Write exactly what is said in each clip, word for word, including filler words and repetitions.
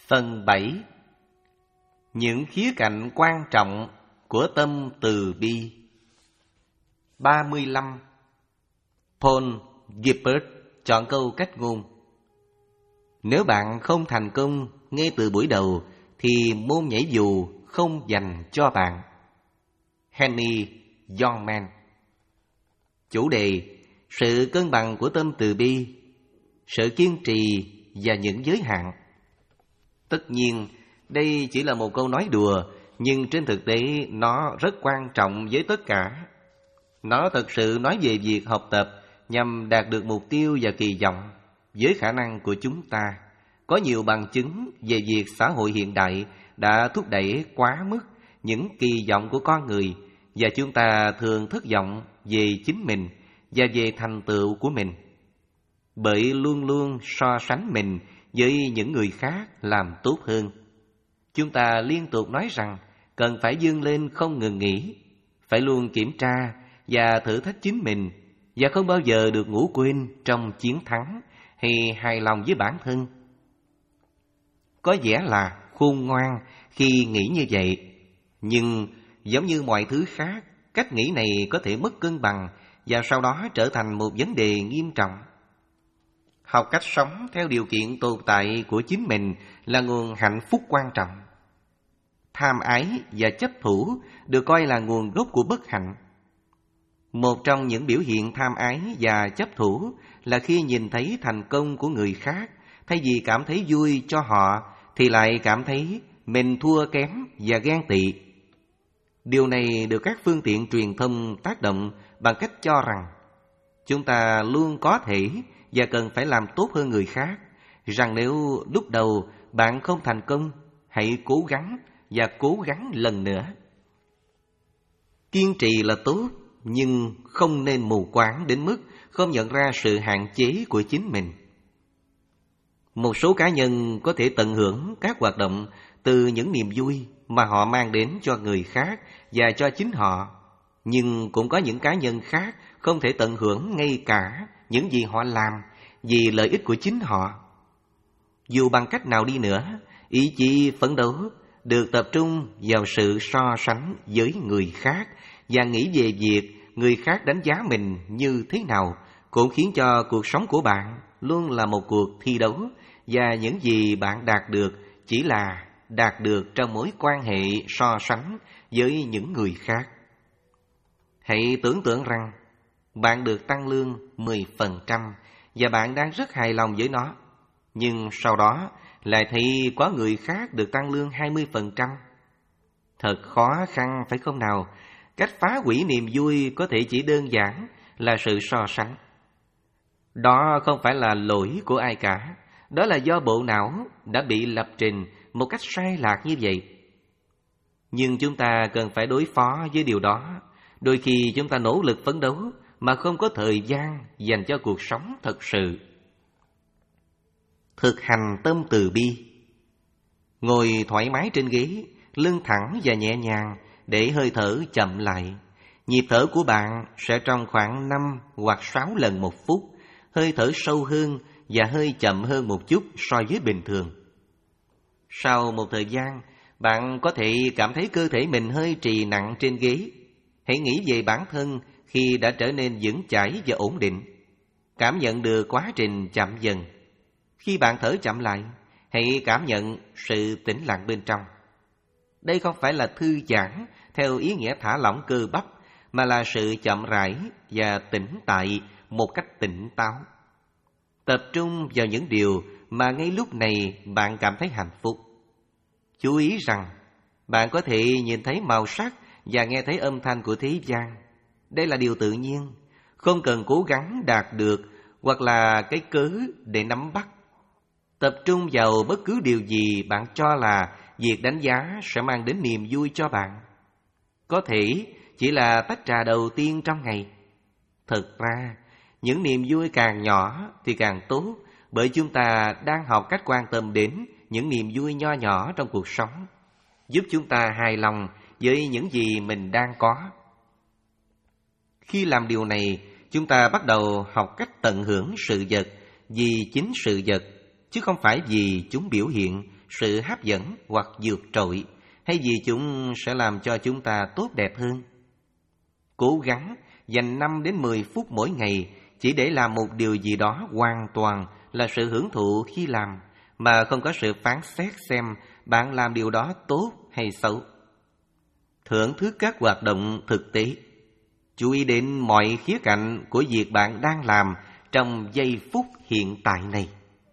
Phần bảy. Những khía cạnh quan trọng của tâm từ bi. ba mươi lăm. Paul Gilbert chọn câu cách ngôn: nếu bạn không thành công ngay từ buổi đầu thì môn nhảy dù không dành cho bạn. Henry Youngman. Chủ đề: sự cân bằng của tâm từ bi, sự kiên trì và những giới hạn. Tất nhiên, đây chỉ là một câu nói đùa, nhưng trên thực tế nó rất quan trọng với tất cả. Nó thực sự nói về việc học tập nhằm đạt được mục tiêu và kỳ vọng với khả năng của chúng ta. Có nhiều bằng chứng về việc xã hội hiện đại đã thúc đẩy quá mức những kỳ vọng của con người, và chúng ta thường thất vọng về chính mình và về thành tựu của mình, bởi luôn luôn so sánh mình với những người khác làm tốt hơn. Chúng ta liên tục nói rằng cần phải vươn lên không ngừng nghỉ, phải luôn kiểm tra và thử thách chính mình, và không bao giờ được ngủ quên trong chiến thắng hay hài lòng với bản thân. Có vẻ là khôn ngoan khi nghĩ như vậy, nhưng giống như mọi thứ khác, cách nghĩ này có thể mất cân bằng và sau đó trở thành một vấn đề nghiêm trọng. Học cách sống theo điều kiện tồn tại của chính mình là nguồn hạnh phúc quan trọng. Tham ái và chấp thủ được coi là nguồn gốc của bất hạnh. Một trong những biểu hiện tham ái và chấp thủ là khi nhìn thấy thành công của người khác, thay vì cảm thấy vui cho họ thì lại cảm thấy mình thua kém và ghen tị. Điều này được các phương tiện truyền thông tác động bằng cách cho rằng chúng ta luôn có thể và cần phải làm tốt hơn người khác, rằng nếu lúc đầu bạn không thành công, hãy cố gắng và cố gắng lần nữa. Kiên trì là tốt, nhưng không nên mù quáng đến mức không nhận ra sự hạn chế của chính mình. Một số cá nhân có thể tận hưởng các hoạt động từ những niềm vui mà họ mang đến cho người khác và cho chính họ, nhưng cũng có những cá nhân khác không thể tận hưởng ngay cả những gì họ làm vì lợi ích của chính họ. Dù bằng cách nào đi nữa, ý chí phấn đấu được tập trung vào sự so sánh với người khác và nghĩ về việc người khác đánh giá mình như thế nào cũng khiến cho cuộc sống của bạn luôn là một cuộc thi đấu, và những gì bạn đạt được chỉ là đạt được trong mối quan hệ so sánh với những người khác. Hãy tưởng tượng rằng bạn được tăng lương mười phần trăm và bạn đang rất hài lòng với nó, nhưng sau đó lại thấy có người khác được tăng lương hai mươi phần trăm. Thật khó khăn phải không nào? Cách phá hủy niềm vui có thể chỉ đơn giản là sự so sánh. Đó không phải là lỗi của ai cả, đó là do bộ não đã bị lập trình một cách sai lạc như vậy. Nhưng chúng ta cần phải đối phó với điều đó. Đôi khi chúng ta nỗ lực phấn đấu mà không có thời gian dành cho cuộc sống thật sự. Thực hành tâm từ bi. Ngồi thoải mái trên ghế, lưng thẳng và nhẹ nhàng để hơi thở chậm lại. Nhịp thở của bạn sẽ trong khoảng năm hoặc sáu lần một phút, hơi thở sâu hơn và hơi chậm hơn một chút so với bình thường. Sau một thời gian, bạn có thể cảm thấy cơ thể mình hơi trì nặng trên ghế. Hãy nghĩ về bản thân khi đã trở nên vững chãi và ổn định. Cảm nhận được quá trình chậm dần. Khi bạn thở chậm lại, hãy cảm nhận sự tĩnh lặng bên trong. Đây không phải là thư giãn theo ý nghĩa thả lỏng cơ bắp, mà là sự chậm rãi và tĩnh tại một cách tỉnh táo. Tập trung vào những điều mà ngay lúc này bạn cảm thấy hạnh phúc. Chú ý rằng bạn có thể nhìn thấy màu sắc và nghe thấy âm thanh của thế gian. Đây là điều tự nhiên, không cần cố gắng đạt được hoặc là cái cớ để nắm bắt. Tập trung vào bất cứ điều gì bạn cho là việc đánh giá sẽ mang đến niềm vui cho bạn. Có thể chỉ là tách trà đầu tiên trong ngày. Thực ra, những niềm vui càng nhỏ thì càng tốt, bởi chúng ta đang học cách quan tâm đến những niềm vui nho nhỏ trong cuộc sống, giúp chúng ta hài lòng với những gì mình đang có. Khi làm điều này, chúng ta bắt đầu học cách tận hưởng sự vật vì chính sự vật, chứ không phải vì chúng biểu hiện sự hấp dẫn hoặc vượt trội, hay vì chúng sẽ làm cho chúng ta tốt đẹp hơn. Cố gắng dành năm đến mười phút mỗi ngày chỉ để làm một điều gì đó hoàn toàn là sự hưởng thụ khi làm, mà không có sự phán xét xem bạn làm điều đó tốt hay xấu. Thưởng thức các hoạt động thực tế. Chú ý đến mọi khía cạnh của việc bạn đang làm trong giây phút hiện tại này.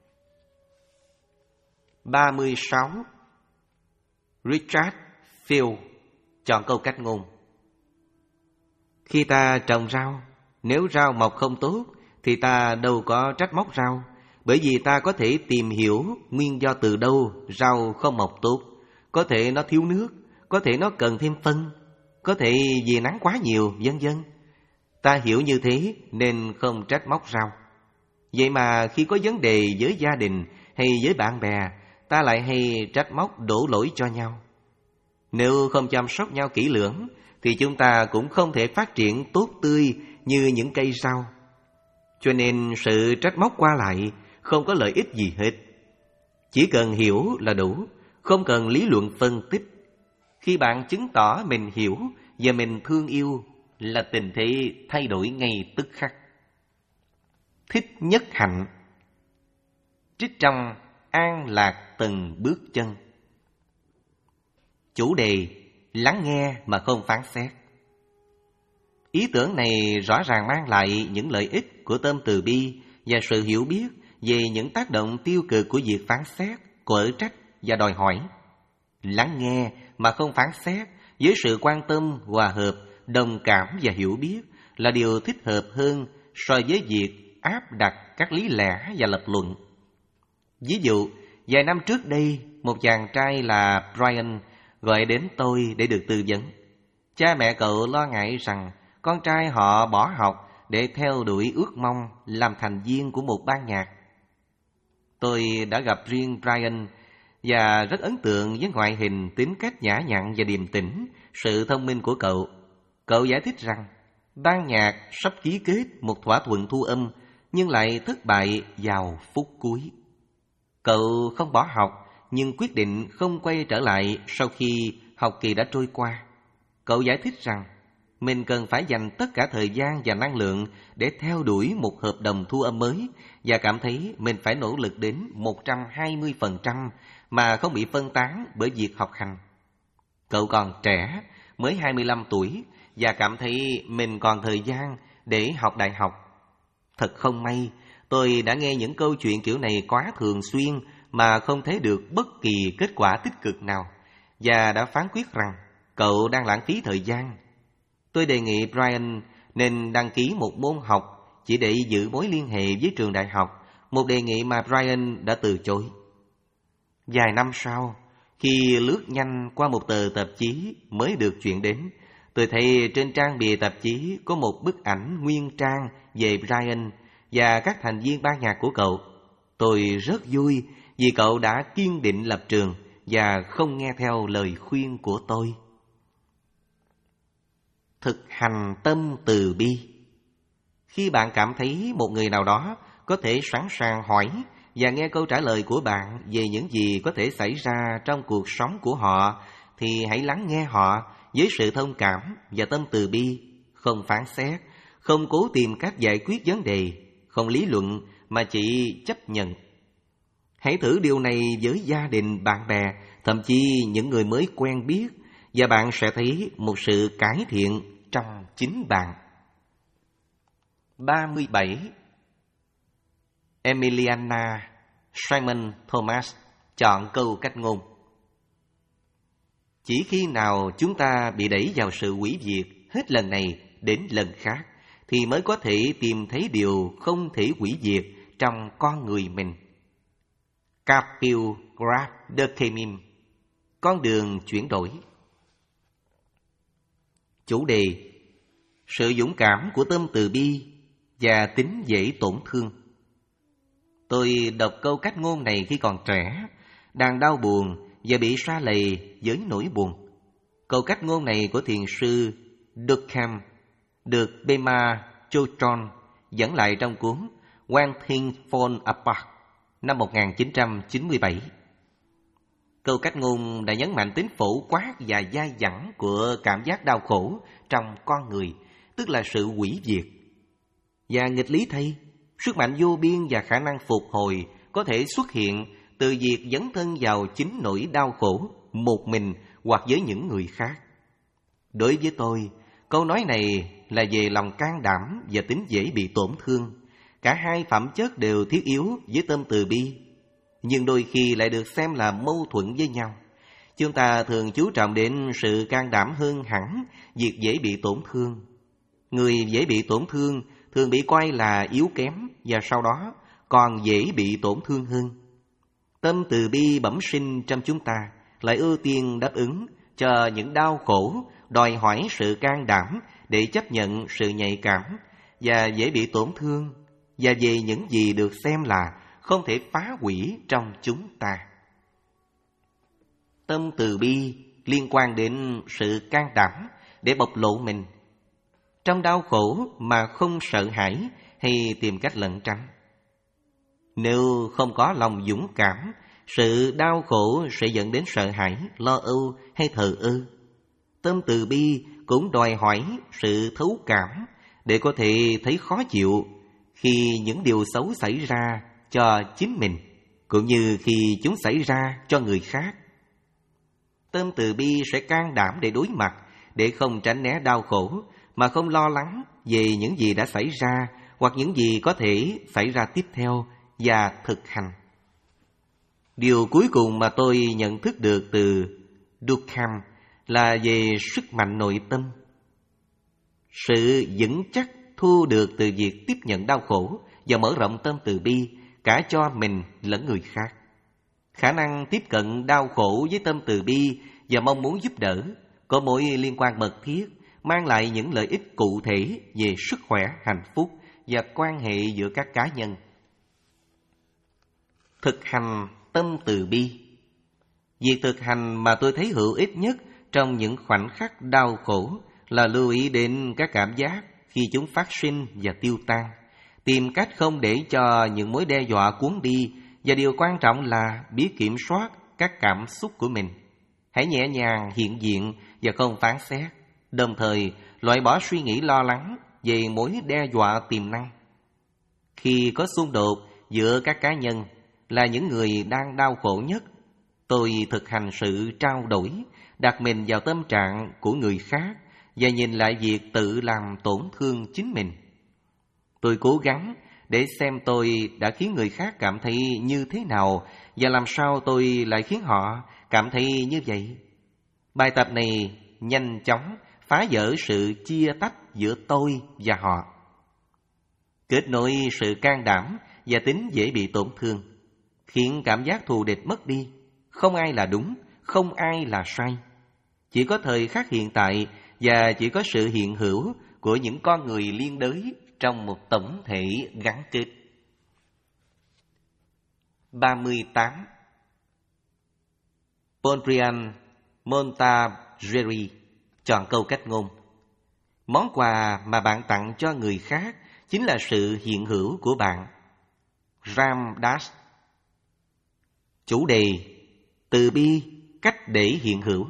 ba mươi sáu. Richard Field chọn câu cách ngôn. Khi ta trồng rau, nếu rau mọc không tốt thì ta đâu có trách móc rau, bởi vì ta có thể tìm hiểu nguyên do từ đâu rau không mọc tốt. Có thể nó thiếu nước, có thể nó cần thêm phân, có thể vì nắng quá nhiều, vân vân. Ta hiểu như thế nên không trách móc rau. Vậy mà khi có vấn đề với gia đình hay với bạn bè, ta lại hay trách móc đổ lỗi cho nhau. Nếu không chăm sóc nhau kỹ lưỡng thì chúng ta cũng không thể phát triển tốt tươi như những cây rau. Cho nên sự trách móc qua lại không có lợi ích gì hết. Chỉ cần hiểu là đủ, không cần lý luận phân tích. Khi bạn chứng tỏ mình hiểu và mình thương yêu là tình thế thay đổi ngay tức khắc. Thích nhất hạnh. Trích trong An lạc từng bước chân. Chủ đề: lắng nghe mà không phán xét. Ý tưởng này rõ ràng mang lại những lợi ích của tâm từ bi và sự hiểu biết về những tác động tiêu cực của việc phán xét, quở trách và đòi hỏi. Lắng nghe mà không phán xét với sự quan tâm, hòa hợp, đồng cảm và hiểu biết là điều thích hợp hơn so với việc áp đặt các lý lẽ và lập luận. Ví dụ, vài năm trước đây, một chàng trai là Brian gọi đến tôi để được tư vấn. Cha mẹ cậu lo ngại rằng con trai họ bỏ học để theo đuổi ước mong làm thành viên của một ban nhạc. Tôi đã gặp riêng Brian và rất ấn tượng với ngoại hình, tính cách nhã nhặn và điềm tĩnh, sự thông minh của cậu. Cậu giải thích rằng ban nhạc sắp ký kết một thỏa thuận thu âm nhưng lại thất bại vào phút cuối. Cậu không bỏ học nhưng quyết định không quay trở lại sau khi học kỳ đã trôi qua. Cậu giải thích rằng mình cần phải dành tất cả thời gian và năng lượng để theo đuổi một hợp đồng thu âm mới và cảm thấy mình phải nỗ lực đến một trăm hai mươi phần trăm mà không bị phân tán bởi việc học hành. Cậu còn trẻ, mới hai mươi lăm tuổi và cảm thấy mình còn thời gian để học đại học. Thật không may, tôi đã nghe những câu chuyện kiểu này quá thường xuyên mà không thấy được bất kỳ kết quả tích cực nào và đã phán quyết rằng cậu đang lãng phí thời gian. Tôi đề nghị Brian nên đăng ký một môn học chỉ để giữ mối liên hệ với trường đại học, một đề nghị mà Brian đã từ chối. Vài năm sau, khi lướt nhanh qua một tờ tạp chí mới được chuyển đến, tôi thấy trên trang bìa tạp chí có một bức ảnh nguyên trang về Brian và các thành viên ban nhạc của cậu. Tôi rất vui vì cậu đã kiên định lập trường và không nghe theo lời khuyên của tôi. Thực hành tâm từ bi. Khi bạn cảm thấy một người nào đó có thể sẵn sàng hỏi và nghe câu trả lời của bạn về những gì có thể xảy ra trong cuộc sống của họ, thì hãy lắng nghe họ với sự thông cảm và tâm từ bi, không phán xét, không cố tìm cách giải quyết vấn đề, không lý luận mà chỉ chấp nhận. Hãy thử điều này với gia đình, bạn bè, thậm chí những người mới quen biết, và bạn sẽ thấy một sự cải thiện trong chính bạn. ba mươi bảy. Emiliana Simon Thomas chọn câu cách ngôn. Chỉ khi nào chúng ta bị đẩy vào sự hủy diệt hết lần này đến lần khác thì mới có thể tìm thấy điều không thể hủy diệt trong con người mình. Kapil Grab Dekemim, con đường chuyển đổi. Chủ đề: sự dũng cảm của tâm từ bi và tính dễ tổn thương. Tôi đọc câu cách ngôn này khi còn trẻ, đang đau buồn và bị sa lầy với nỗi buồn. Câu cách ngôn này của thiền sư Durkheim được Pema Chodron dẫn lại trong cuốn When Things Fall Apart năm một nghìn chín trăm chín mươi bảy. Câu cách ngôn đã nhấn mạnh tính phổ quát và dai dẳng của cảm giác đau khổ trong con người, tức là sự hủy diệt. Và nghịch lý thay, sức mạnh vô biên và khả năng phục hồi có thể xuất hiện từ việc dấn thân vào chính nỗi đau khổ một mình hoặc với những người khác. Đối với tôi, câu nói này là về lòng can đảm và tính dễ bị tổn thương. Cả hai phẩm chất đều thiết yếu với tâm từ bi, nhưng đôi khi lại được xem là mâu thuẫn với nhau. Chúng ta thường chú trọng đến sự can đảm hơn hẳn việc dễ bị tổn thương. Người dễ bị tổn thương thường bị coi là yếu kém và sau đó còn dễ bị tổn thương hơn. Tâm từ bi bẩm sinh trong chúng ta lại ưu tiên đáp ứng cho những đau khổ, đòi hỏi sự can đảm để chấp nhận sự nhạy cảm và dễ bị tổn thương, và về những gì được xem là không thể phá hủy trong chúng ta. Tâm từ bi liên quan đến sự can đảm để bộc lộ mình trong đau khổ mà không sợ hãi hay tìm cách lẩn tránh. Nếu không có lòng dũng cảm, sự đau khổ sẽ dẫn đến sợ hãi, lo âu hay thờ ơ. Tâm từ bi cũng đòi hỏi sự thấu cảm để có thể thấy khó chịu khi những điều xấu xảy ra cho chính mình, cũng như khi chúng xảy ra cho người khác. Tâm từ bi sẽ can đảm để đối mặt, để không tránh né đau khổ, mà không lo lắng về những gì đã xảy ra hoặc những gì có thể xảy ra tiếp theo và thực hành. Điều cuối cùng mà tôi nhận thức được từ Durkheim là về sức mạnh nội tâm. Sự vững chắc thu được từ việc tiếp nhận đau khổ và mở rộng tâm từ bi cả cho mình lẫn người khác. Khả năng tiếp cận đau khổ với tâm từ bi và mong muốn giúp đỡ có mối liên quan mật thiết, mang lại những lợi ích cụ thể về sức khỏe, hạnh phúc và quan hệ giữa các cá nhân. Thực hành tâm từ bi. Việc thực hành mà tôi thấy hữu ích nhất trong những khoảnh khắc đau khổ là lưu ý đến các cảm giác khi chúng phát sinh và tiêu tan, tìm cách không để cho những mối đe dọa cuốn đi, và điều quan trọng là biết kiểm soát các cảm xúc của mình. Hãy nhẹ nhàng hiện diện và không phán xét, đồng thời loại bỏ suy nghĩ lo lắng về mối đe dọa tiềm năng. Khi có xung đột giữa các cá nhân là những người đang đau khổ nhất, tôi thực hành sự trao đổi, đặt mình vào tâm trạng của người khác và nhìn lại việc tự làm tổn thương chính mình. Tôi cố gắng để xem tôi đã khiến người khác cảm thấy như thế nào và làm sao tôi lại khiến họ cảm thấy như vậy. Bài tập này nhanh chóng phá vỡ sự chia tách giữa tôi và họ, kết nối sự can đảm và tính dễ bị tổn thương, khiến cảm giác thù địch mất đi. Không ai là đúng, không ai là sai. Chỉ có thời khắc hiện tại và chỉ có sự hiện hữu của những con người liên đới trong một tổng thể gắn kết. ba mươi tám. Mondrian Montageri chọn câu cách ngôn: món quà mà bạn tặng cho người khác chính là sự hiện hữu của bạn. Ram Dass. Chủ đề: từ bi, cách để hiện hữu.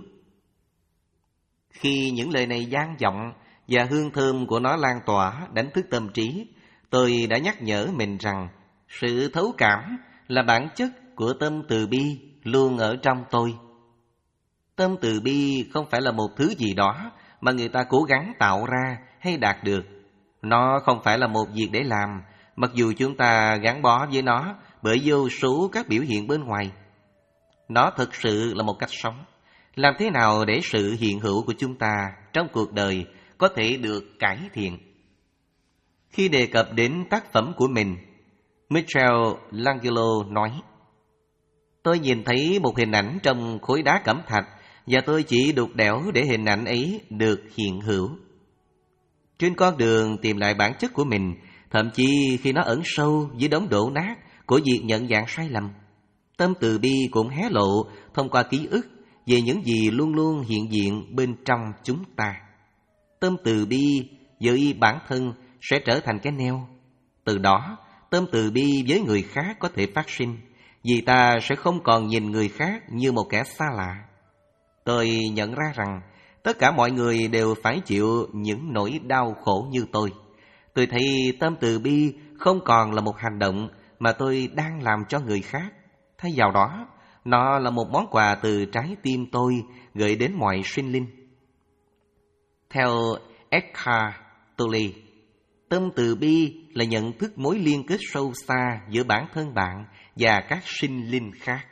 Khi những lời này vang vọng và hương thơm của nó lan tỏa đánh thức tâm trí, tôi đã nhắc nhở mình rằng sự thấu cảm là bản chất của tâm từ bi luôn ở trong tôi. Tâm từ bi không phải là một thứ gì đó mà người ta cố gắng tạo ra hay đạt được. Nó không phải là một việc để làm, mặc dù chúng ta gắn bó với nó bởi vô số các biểu hiện bên ngoài. Nó thực sự là một cách sống. Làm thế nào để sự hiện hữu của chúng ta trong cuộc đời có thể được cải thiện? Khi đề cập đến tác phẩm của mình, Michelangelo nói: tôi nhìn thấy một hình ảnh trong khối đá cẩm thạch và tôi chỉ đục đẽo để hình ảnh ấy được hiện hữu. Trên con đường tìm lại bản chất của mình, thậm chí khi nó ẩn sâu dưới đống đổ nát của việc nhận dạng sai lầm, tâm từ bi cũng hé lộ thông qua ký ức về những gì luôn luôn hiện diện bên trong chúng ta. Tâm từ bi với bản thân sẽ trở thành cái neo. Từ đó, tâm từ bi với người khác có thể phát sinh, vì ta sẽ không còn nhìn người khác như một kẻ xa lạ. Tôi nhận ra rằng tất cả mọi người đều phải chịu những nỗi đau khổ như tôi. Tôi thấy tâm từ bi không còn là một hành động mà tôi đang làm cho người khác. Thay vào đó, nó là một món quà từ trái tim tôi gửi đến mọi sinh linh. Theo Eckhart Tolle, tâm từ bi là nhận thức mối liên kết sâu xa giữa bản thân bạn và các sinh linh khác.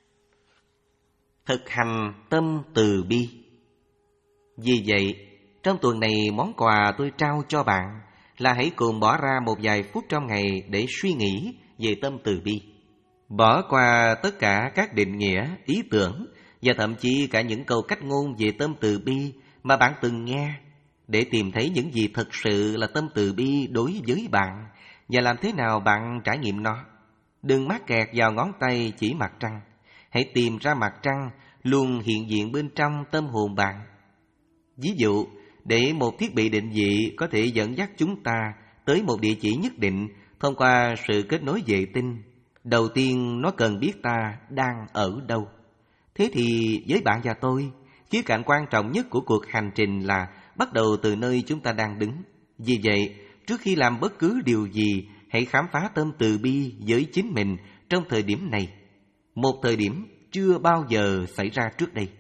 Thực hành tâm từ bi. Vì vậy, trong tuần này món quà tôi trao cho bạn là hãy cùng bỏ ra một vài phút trong ngày để suy nghĩ về tâm từ bi. Bỏ qua tất cả các định nghĩa, ý tưởng và thậm chí cả những câu cách ngôn về tâm từ bi mà bạn từng nghe, để tìm thấy những gì thực sự là tâm từ bi đối với bạn và làm thế nào bạn trải nghiệm nó. Đừng mắc kẹt vào ngón tay chỉ mặt trăng. Hãy tìm ra mặt trăng luôn hiện diện bên trong tâm hồn bạn. Ví dụ, để một thiết bị định vị có thể dẫn dắt chúng ta tới một địa chỉ nhất định thông qua sự kết nối vệ tinh, đầu tiên nó cần biết ta đang ở đâu. Thế thì với bạn và tôi, khía cạnh quan trọng nhất của cuộc hành trình là bắt đầu từ nơi chúng ta đang đứng. Vì vậy, trước khi làm bất cứ điều gì, hãy khám phá tâm từ bi với chính mình trong thời điểm này, một thời điểm chưa bao giờ xảy ra trước đây.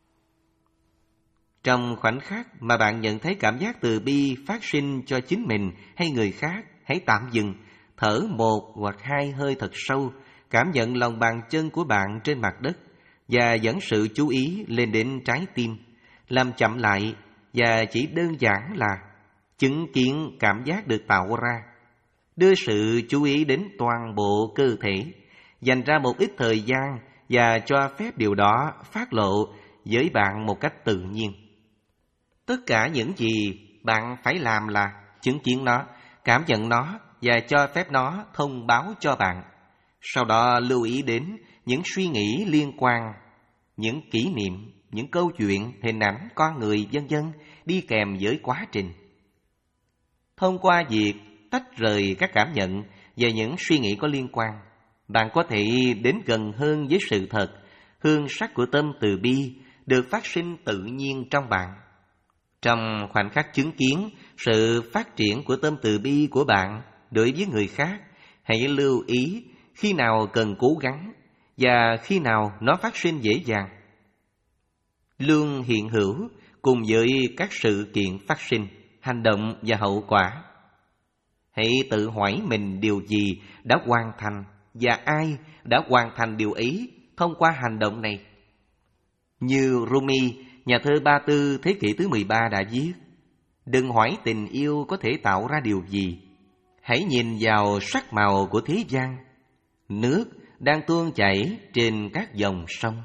Trong khoảnh khắc mà bạn nhận thấy cảm giác từ bi phát sinh cho chính mình hay người khác, hãy tạm dừng, thở một hoặc hai hơi thật sâu, cảm nhận lòng bàn chân của bạn trên mặt đất và dẫn sự chú ý lên đến trái tim. Làm chậm lại và chỉ đơn giản là chứng kiến cảm giác được tạo ra. Đưa sự chú ý đến toàn bộ cơ thể, dành ra một ít thời gian và cho phép điều đó phát lộ với bạn một cách tự nhiên. Tất cả những gì bạn phải làm là chứng kiến nó, cảm nhận nó và cho phép nó thông báo cho bạn. Sau đó lưu ý đến những suy nghĩ liên quan, những kỷ niệm, những câu chuyện, hình ảnh, con người, vân vân đi kèm với quá trình. Thông qua việc tách rời các cảm nhận và những suy nghĩ có liên quan, bạn có thể đến gần hơn với sự thật, hương sắc của tâm từ bi được phát sinh tự nhiên trong bạn. Trong khoảnh khắc chứng kiến sự phát triển của tâm từ bi của bạn đối với người khác, hãy lưu ý khi nào cần cố gắng và khi nào nó phát sinh dễ dàng. Luôn hiện hữu cùng với các sự kiện phát sinh, hành động và hậu quả. Hãy tự hỏi mình điều gì đã hoàn thành và ai đã hoàn thành điều ấy thông qua hành động này. Như Rumi, nhà thơ Ba Tư thế kỷ thứ mười ba đã viết, đừng hỏi tình yêu có thể tạo ra điều gì, hãy nhìn vào sắc màu của thế gian, nước đang tuôn chảy trên các dòng sông.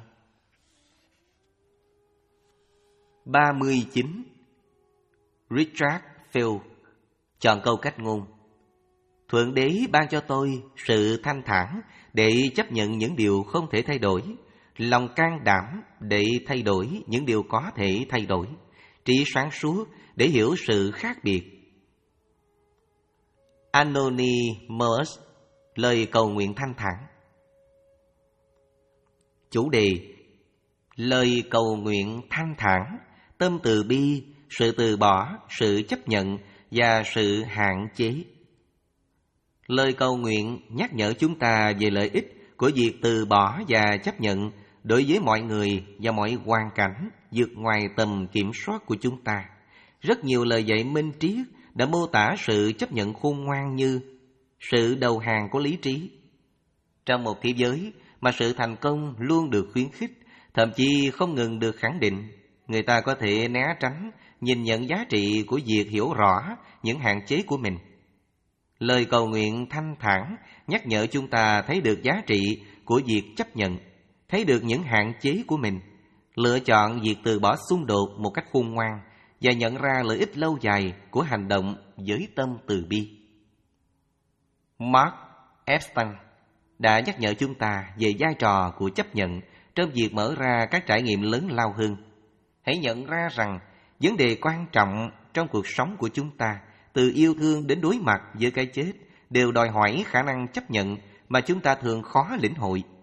ba mươi chín. Richard Field chọn câu cách ngôn: Thượng Đế ban cho tôi sự thanh thản để chấp nhận những điều không thể thay đổi, lòng can đảm để thay đổi những điều có thể thay đổi, trí sáng suốt để hiểu sự khác biệt. Anonymous, lời cầu nguyện thanh thản. Chủ đề: lời cầu nguyện thanh thản, tâm từ bi, sự từ bỏ, sự chấp nhận và sự hạn chế. Lời cầu nguyện nhắc nhở chúng ta về lợi ích của việc từ bỏ và chấp nhận đối với mọi người và mọi hoàn cảnh vượt ngoài tầm kiểm soát của chúng ta. Rất nhiều lời dạy minh triết đã mô tả sự chấp nhận khôn ngoan như sự đầu hàng của lý trí. Trong một thế giới mà sự thành công luôn được khuyến khích, thậm chí không ngừng được khẳng định, người ta có thể né tránh nhìn nhận giá trị của việc hiểu rõ những hạn chế của mình. Lời cầu nguyện thanh thản nhắc nhở chúng ta thấy được giá trị của việc chấp nhận, thấy được những hạn chế của mình, lựa chọn việc từ bỏ xung đột một cách khôn ngoan và nhận ra lợi ích lâu dài của hành động với tâm từ bi. Mark Epstein đã nhắc nhở chúng ta về vai trò của chấp nhận trong việc mở ra các trải nghiệm lớn lao hơn. Hãy nhận ra rằng vấn đề quan trọng trong cuộc sống của chúng ta, từ yêu thương đến đối mặt với cái chết, đều đòi hỏi khả năng chấp nhận mà chúng ta thường khó lĩnh hội.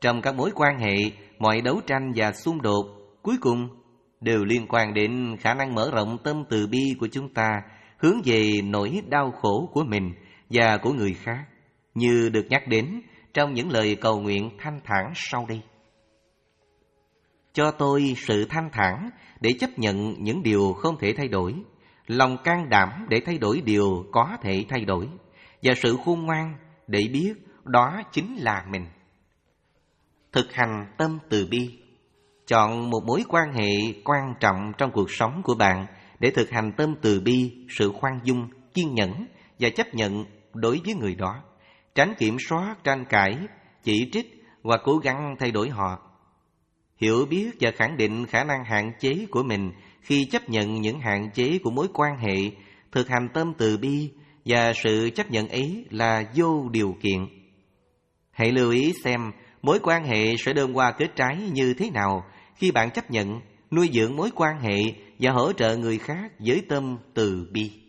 Trong các mối quan hệ, mọi đấu tranh và xung đột cuối cùng đều liên quan đến khả năng mở rộng tâm từ bi của chúng ta hướng về nỗi đau khổ của mình và của người khác, như được nhắc đến trong những lời cầu nguyện thanh thản sau đây. Cho tôi sự thanh thản để chấp nhận những điều không thể thay đổi, lòng can đảm để thay đổi điều có thể thay đổi, và sự khôn ngoan để biết đó chính là mình. Thực hành tâm từ bi. Chọn một mối quan hệ quan trọng trong cuộc sống của bạn để thực hành tâm từ bi, sự khoan dung, kiên nhẫn và chấp nhận đối với người đó. Tránh kiểm soát, tranh cãi, chỉ trích và cố gắng thay đổi họ. Hiểu biết và khẳng định khả năng hạn chế của mình khi chấp nhận những hạn chế của mối quan hệ, thực hành tâm từ bi và sự chấp nhận ấy là vô điều kiện. Hãy lưu ý xem mối quan hệ sẽ đơm hoa kết trái như thế nào khi bạn chấp nhận, nuôi dưỡng mối quan hệ và hỗ trợ người khác với tâm từ bi.